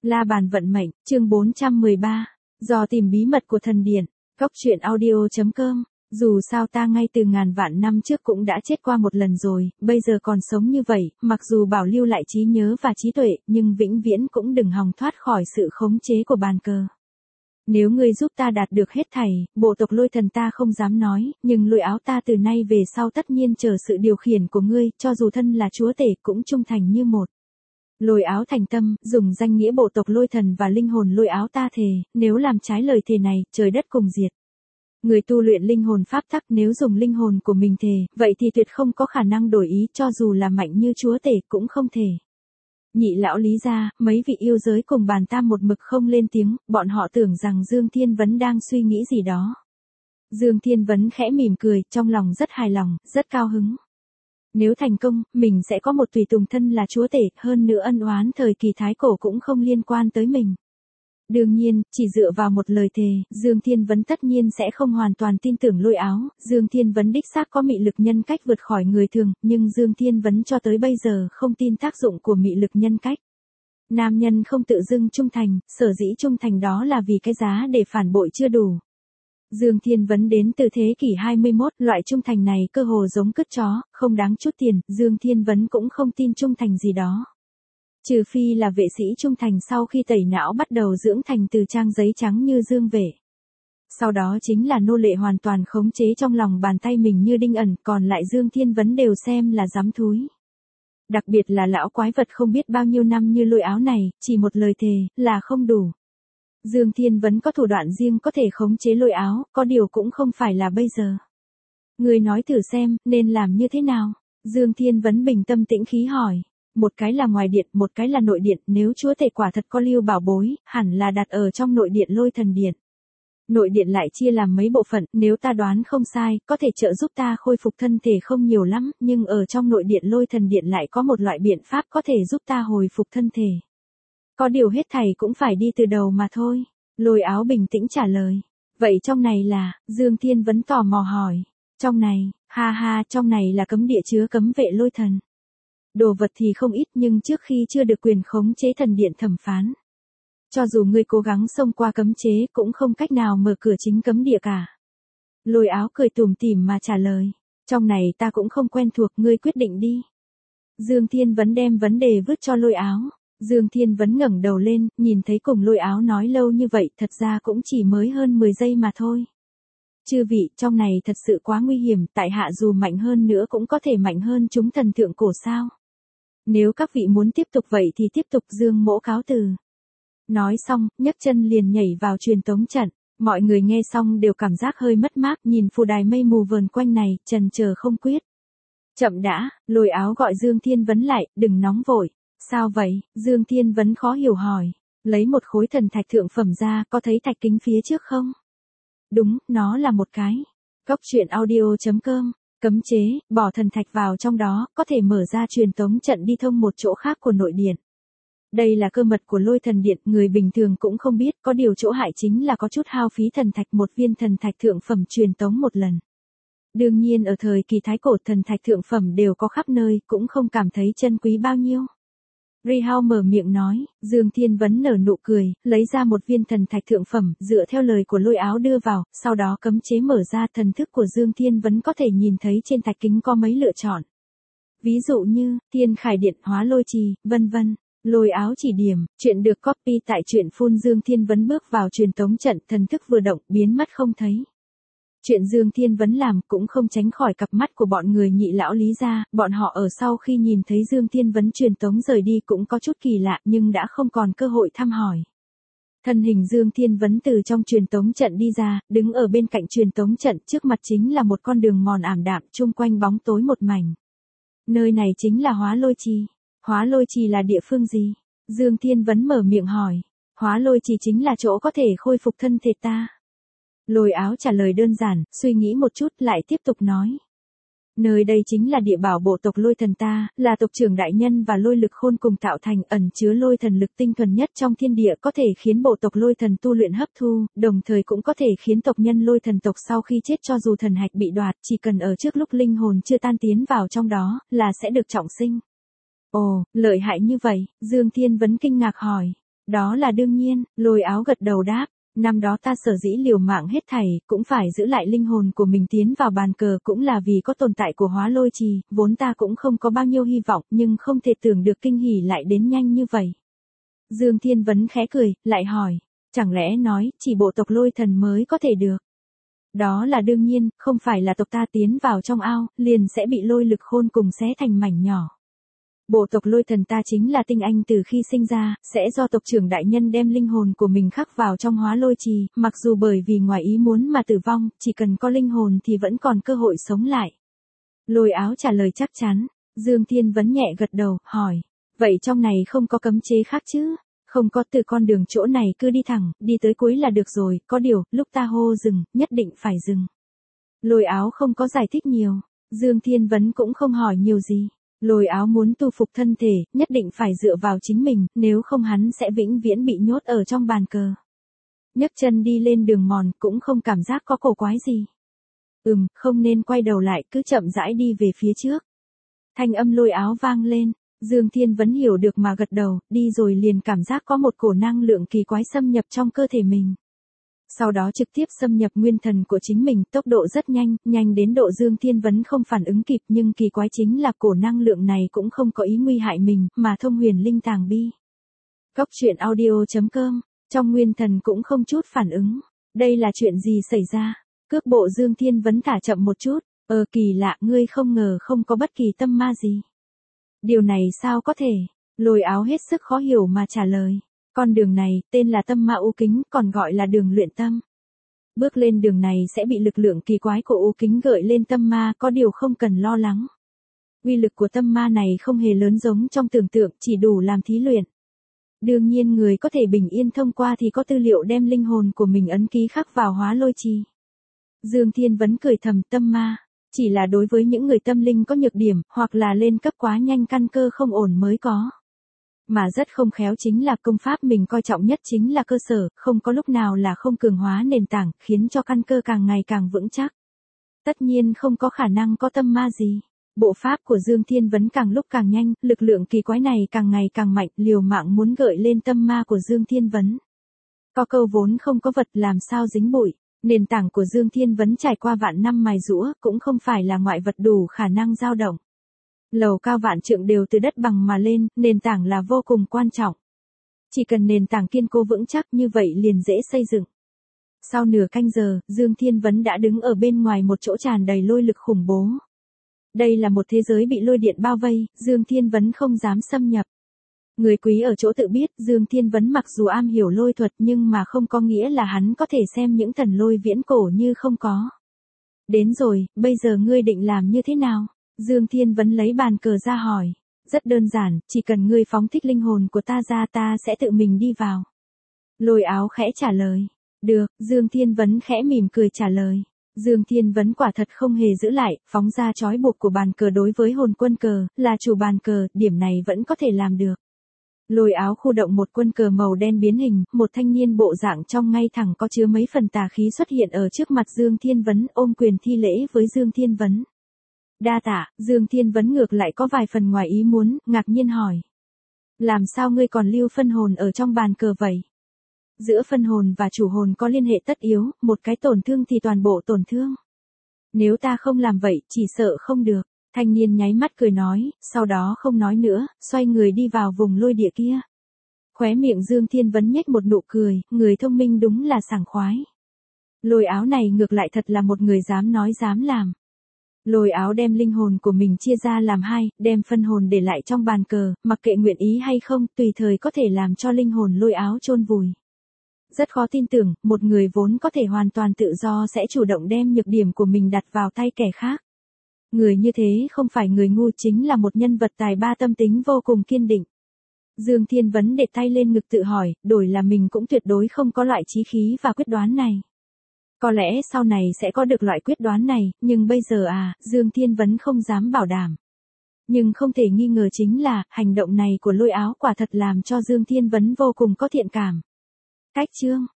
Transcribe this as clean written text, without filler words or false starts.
La bàn vận mệnh, chương 413. Do tìm bí mật của thần điện. Cốc truyện audio.com. Dù sao ta ngay từ ngàn vạn năm trước cũng đã chết qua một lần rồi, bây giờ còn sống như vậy, mặc dù bảo lưu lại trí nhớ và trí tuệ, nhưng vĩnh viễn cũng đừng hòng thoát khỏi sự khống chế của bàn cờ. Nếu ngươi giúp ta đạt được hết thảy, bộ tộc Lôi Thần ta không dám nói, nhưng Lôi Áo ta từ nay về sau tất nhiên chờ sự điều khiển của ngươi, cho dù thân là chúa tể cũng trung thành như một. Lôi Áo thành tâm, dùng danh nghĩa bộ tộc Lôi Thần và linh hồn Lôi Áo ta thề, nếu làm trái lời thề này, trời đất cùng diệt. Người tu luyện linh hồn pháp tắc nếu dùng linh hồn của mình thề, vậy thì tuyệt không có khả năng đổi ý, cho dù là mạnh như chúa tể cũng không thể. Nhị lão Lý gia, mấy vị yêu giới cùng bàn tam một mực không lên tiếng, bọn họ tưởng rằng Dương Thiên Vấn đang suy nghĩ gì đó. Dương Thiên Vấn khẽ mỉm cười, trong lòng rất hài lòng, rất cao hứng. Nếu thành công, mình sẽ có một tùy tùng thân là chúa tể, hơn nữa ân oán thời kỳ thái cổ cũng không liên quan tới mình. Đương nhiên, chỉ dựa vào một lời thề, Dương Thiên Vấn tất nhiên sẽ không hoàn toàn tin tưởng Lôi Áo. Dương Thiên Vấn đích xác có mị lực nhân cách vượt khỏi người thường, nhưng Dương Thiên Vấn cho tới bây giờ không tin tác dụng của mị lực nhân cách. Nam nhân không tự dưng trung thành, sở dĩ trung thành đó là vì cái giá để phản bội chưa đủ. Dương Thiên Vấn đến từ thế kỷ 21, loại trung thành này cơ hồ giống cứt chó, không đáng chút tiền, Dương Thiên Vấn cũng không tin trung thành gì đó. Trừ phi là vệ sĩ trung thành sau khi tẩy não bắt đầu dưỡng thành từ trang giấy trắng như dương vệ. Sau đó chính là nô lệ hoàn toàn khống chế trong lòng bàn tay mình như đinh ẩn, còn lại Dương Thiên Vấn đều xem là dám thúi. Đặc biệt là lão quái vật không biết bao nhiêu năm như Lôi Áo này, chỉ một lời thề là không đủ. Dương Thiên Vấn có thủ đoạn riêng có thể khống chế Lôi Áo, có điều cũng không phải là bây giờ. Người nói thử xem, nên làm như thế nào? Dương Thiên Vấn bình tâm tĩnh khí hỏi. Một cái là ngoài điện, một cái là nội điện, nếu chúa tể quả thật có lưu bảo bối, hẳn là đặt ở trong nội điện Lôi Thần Điện. Nội điện lại chia làm mấy bộ phận, nếu ta đoán không sai, có thể trợ giúp ta khôi phục thân thể không nhiều lắm, nhưng ở trong nội điện Lôi Thần Điện lại có một loại biện pháp có thể giúp ta hồi phục thân thể. Có điều hết thảy cũng phải đi từ đầu mà thôi. Lôi Áo bình tĩnh trả lời. Vậy trong này là, Dương Thiên Vấn tò mò hỏi. Trong này, trong này là cấm địa chứa cấm vệ Lôi Thần. Đồ vật thì không ít nhưng trước khi chưa được quyền khống chế thần điện thẩm phán. Cho dù ngươi cố gắng xông qua cấm chế cũng không cách nào mở cửa chính cấm địa cả. Lôi Áo cười tủm tỉm mà trả lời. Trong này ta cũng không quen thuộc, ngươi quyết định đi. Dương Thiên Vấn đem vấn đề vứt cho Lôi Áo. Dương Thiên Vấn ngẩng đầu lên, nhìn thấy cùng Lôi Áo nói lâu như vậy thật ra cũng chỉ mới hơn 10 giây mà thôi. Chư vị, trong này thật sự quá nguy hiểm, tại hạ dù mạnh hơn nữa cũng có thể mạnh hơn chúng thần thượng cổ sao. Nếu các vị muốn tiếp tục vậy thì tiếp tục, Dương Mỗ cáo từ. Nói xong, nhấc chân liền nhảy vào truyền tống trận. Mọi người nghe xong đều cảm giác hơi mất mát, nhìn phù đài mây mù vờn quanh này, chần chờ không quyết. Chậm đã, Lôi Áo gọi Dương Thiên Vấn lại, đừng nóng vội. Sao vậy? Dương Thiên Vấn khó hiểu hỏi. Lấy một khối thần thạch thượng phẩm ra, có thấy thạch kính phía trước không? Đúng, nó là một cái. Cốc truyện audio.com. Cấm chế, bỏ thần thạch vào trong đó, có thể mở ra truyền tống trận đi thông một chỗ khác của nội điện. Đây là cơ mật của Lôi Thần Điện, người bình thường cũng không biết, có điều chỗ hại chính là có chút hao phí thần thạch, một viên thần thạch thượng phẩm truyền tống một lần. Đương nhiên ở thời kỳ thái cổ thần thạch thượng phẩm đều có khắp nơi, cũng không cảm thấy chân quý bao nhiêu. Rihao mở miệng nói, Dương Thiên Vấn nở nụ cười, lấy ra một viên thần thạch thượng phẩm, dựa theo lời của Lôi Áo đưa vào, sau đó cấm chế mở ra, thần thức của Dương Thiên Vấn có thể nhìn thấy trên thạch kính có mấy lựa chọn. Ví dụ như, Thiên Khải Điện, Hóa Lôi Trì, vân vân. Lôi Áo chỉ điểm, chuyện được copy tại truyện phun. Dương Thiên Vấn bước vào truyền tống trận, thần thức vừa động, biến mất không thấy. Chuyện Dương Thiên Vấn làm cũng không tránh khỏi cặp mắt của bọn người nhị lão Lý gia, bọn họ ở sau khi nhìn thấy Dương Thiên Vấn truyền tống rời đi cũng có chút kỳ lạ nhưng đã không còn cơ hội thăm hỏi. Thân hình Dương Thiên Vấn từ trong truyền tống trận đi ra, đứng ở bên cạnh truyền tống trận, trước mặt chính là một con đường mòn ảm đạm, chung quanh bóng tối một mảnh. Nơi này chính là Hóa Lôi Trì. Hóa Lôi Trì là địa phương gì? Dương Thiên Vấn mở miệng hỏi. Hóa Lôi Trì chính là chỗ có thể khôi phục thân thể ta. Lôi Áo trả lời đơn giản, suy nghĩ một chút lại tiếp tục nói. Nơi đây chính là địa bảo bộ tộc Lôi Thần ta, là tộc trưởng đại nhân và lôi lực khôn cùng tạo thành, ẩn chứa lôi thần lực tinh thuần nhất trong thiên địa, có thể khiến bộ tộc Lôi Thần tu luyện hấp thu, đồng thời cũng có thể khiến tộc nhân Lôi Thần tộc sau khi chết cho dù thần hạch bị đoạt, chỉ cần ở trước lúc linh hồn chưa tan tiến vào trong đó, là sẽ được trọng sinh. Ồ, lợi hại như vậy, Dương Thiên Vấn kinh ngạc hỏi. Đó là đương nhiên, Lôi Áo gật đầu đáp. Năm đó ta sở dĩ liều mạng hết thảy, cũng phải giữ lại linh hồn của mình tiến vào bàn cờ cũng là vì có tồn tại của Hóa Lôi Trì, vốn ta cũng không có bao nhiêu hy vọng, nhưng không thể tưởng được kinh hỉ lại đến nhanh như vậy. Dương Thiên Vấn khẽ cười, lại hỏi, chẳng lẽ nói, chỉ bộ tộc Lôi Thần mới có thể được? Đó là đương nhiên, không phải là tộc ta tiến vào trong ao, liền sẽ bị lôi lực khôn cùng xé thành mảnh nhỏ. Bộ tộc Lôi Thần ta chính là tinh anh từ khi sinh ra, sẽ do tộc trưởng đại nhân đem linh hồn của mình khắc vào trong Hóa Lôi Trì, mặc dù bởi vì ngoài ý muốn mà tử vong, chỉ cần có linh hồn thì vẫn còn cơ hội sống lại. Lôi Áo trả lời chắc chắn, Dương Thiên Vấn nhẹ gật đầu, hỏi, vậy trong này không có cấm chế khác chứ? Không có, từ con đường chỗ này cứ đi thẳng, đi tới cuối là được rồi, có điều, lúc ta hô dừng, nhất định phải dừng. Lôi Áo không có giải thích nhiều, Dương Thiên Vấn cũng không hỏi nhiều gì. Lôi Áo muốn tu phục thân thể, nhất định phải dựa vào chính mình, nếu không hắn sẽ vĩnh viễn bị nhốt ở trong bàn cờ. Nhấc chân đi lên đường mòn, cũng không cảm giác có cổ quái gì. Không nên quay đầu lại, cứ chậm rãi đi về phía trước. Thanh âm Lôi Áo vang lên, Dương Thiên Vấn hiểu được mà gật đầu, đi rồi liền cảm giác có một cổ năng lượng kỳ quái xâm nhập trong cơ thể mình. Sau đó trực tiếp xâm nhập nguyên thần của chính mình, tốc độ rất nhanh, nhanh đến độ Dương Thiên Vấn không phản ứng kịp, nhưng kỳ quái chính là cổ năng lượng này cũng không có ý nguy hại mình, mà thông huyền linh tàng bi. Góc truyện audio.com, trong nguyên thần cũng không chút phản ứng. Đây là chuyện gì xảy ra? Cước bộ Dương Thiên Vấn thả chậm một chút, kỳ lạ, ngươi không ngờ không có bất kỳ tâm ma gì. Điều này sao có thể? Lôi Áo hết sức khó hiểu mà trả lời. Con đường này, tên là tâm ma u kính, còn gọi là đường luyện tâm. Bước lên đường này sẽ bị lực lượng kỳ quái của u kính gợi lên tâm ma, có điều không cần lo lắng. Uy lực của tâm ma này không hề lớn giống trong tưởng tượng, chỉ đủ làm thí luyện. Đương nhiên người có thể bình yên thông qua thì có tư liệu đem linh hồn của mình ấn ký khắc vào Hóa Lôi Trì. Dương Thiên Vấn cười thầm, tâm ma, chỉ là đối với những người tâm linh có nhược điểm, hoặc là lên cấp quá nhanh căn cơ không ổn mới có. Mà rất không khéo chính là công pháp mình coi trọng nhất chính là cơ sở, không có lúc nào là không cường hóa nền tảng, khiến cho căn cơ càng ngày càng vững chắc. Tất nhiên không có khả năng có tâm ma gì. Bộ pháp của Dương Thiên Vấn càng lúc càng nhanh, lực lượng kỳ quái này càng ngày càng mạnh, liều mạng muốn gợi lên tâm ma của Dương Thiên Vấn. Có câu vốn không có vật làm sao dính bụi, nền tảng của Dương Thiên Vấn trải qua vạn năm mài giũa, cũng không phải là ngoại vật đủ khả năng dao động. Lầu cao vạn trượng đều từ đất bằng mà lên, nền tảng là vô cùng quan trọng. Chỉ cần nền tảng kiên cố vững chắc như vậy liền dễ xây dựng. Sau nửa canh giờ, Dương Thiên Vấn đã đứng ở bên ngoài một chỗ tràn đầy lôi lực khủng bố. Đây là một thế giới bị lôi điện bao vây, Dương Thiên Vấn không dám xâm nhập. Người quý ở chỗ tự biết, Dương Thiên Vấn mặc dù am hiểu lôi thuật nhưng mà không có nghĩa là hắn có thể xem những thần lôi viễn cổ như không có. Đến rồi, bây giờ ngươi định làm như thế nào? Dương Thiên Vấn lấy bàn cờ ra hỏi. Rất đơn giản, chỉ cần ngươi phóng thích linh hồn của ta ra ta sẽ tự mình đi vào. Lôi Áo khẽ trả lời. Được, Dương Thiên Vấn khẽ mỉm cười trả lời. Dương Thiên Vấn quả thật không hề giữ lại, phóng ra trói buộc của bàn cờ đối với hồn quân cờ, là chủ bàn cờ, điểm này vẫn có thể làm được. Lôi Áo khu động một quân cờ màu đen biến hình, một thanh niên bộ dạng trong ngay thẳng có chứa mấy phần tà khí xuất hiện ở trước mặt Dương Thiên Vấn, ôm quyền thi lễ với Dương Thiên Vấn. Đa tạ, Dương Thiên Vấn ngược lại có vài phần ngoài ý muốn, ngạc nhiên hỏi. Làm sao ngươi còn lưu phân hồn ở trong bàn cờ vậy? Giữa phân hồn và chủ hồn có liên hệ tất yếu, một cái tổn thương thì toàn bộ tổn thương. Nếu ta không làm vậy, chỉ sợ không được. Thanh niên nháy mắt cười nói, sau đó không nói nữa, xoay người đi vào vùng lôi địa kia. Khóe miệng Dương Thiên Vấn nhếch một nụ cười, người thông minh đúng là sảng khoái. Lôi Áo này ngược lại thật là một người dám nói dám làm. Lôi Áo đem linh hồn của mình chia ra làm hai, đem phân hồn để lại trong bàn cờ, mặc kệ nguyện ý hay không, tùy thời có thể làm cho linh hồn Lôi Áo chôn vùi. Rất khó tin tưởng, một người vốn có thể hoàn toàn tự do sẽ chủ động đem nhược điểm của mình đặt vào tay kẻ khác. Người như thế không phải người ngu, chính là một nhân vật tài ba, tâm tính vô cùng kiên định. Dương Thiên Vấn để tay lên ngực tự hỏi, đổi là mình cũng tuyệt đối không có loại chí khí và quyết đoán này. Có lẽ sau này sẽ có được loại quyết đoán này, nhưng bây giờ Dương Thiên Vấn không dám bảo đảm. Nhưng không thể nghi ngờ chính là, hành động này của Lôi Áo quả thật làm cho Dương Thiên Vấn vô cùng có thiện cảm. Cách chương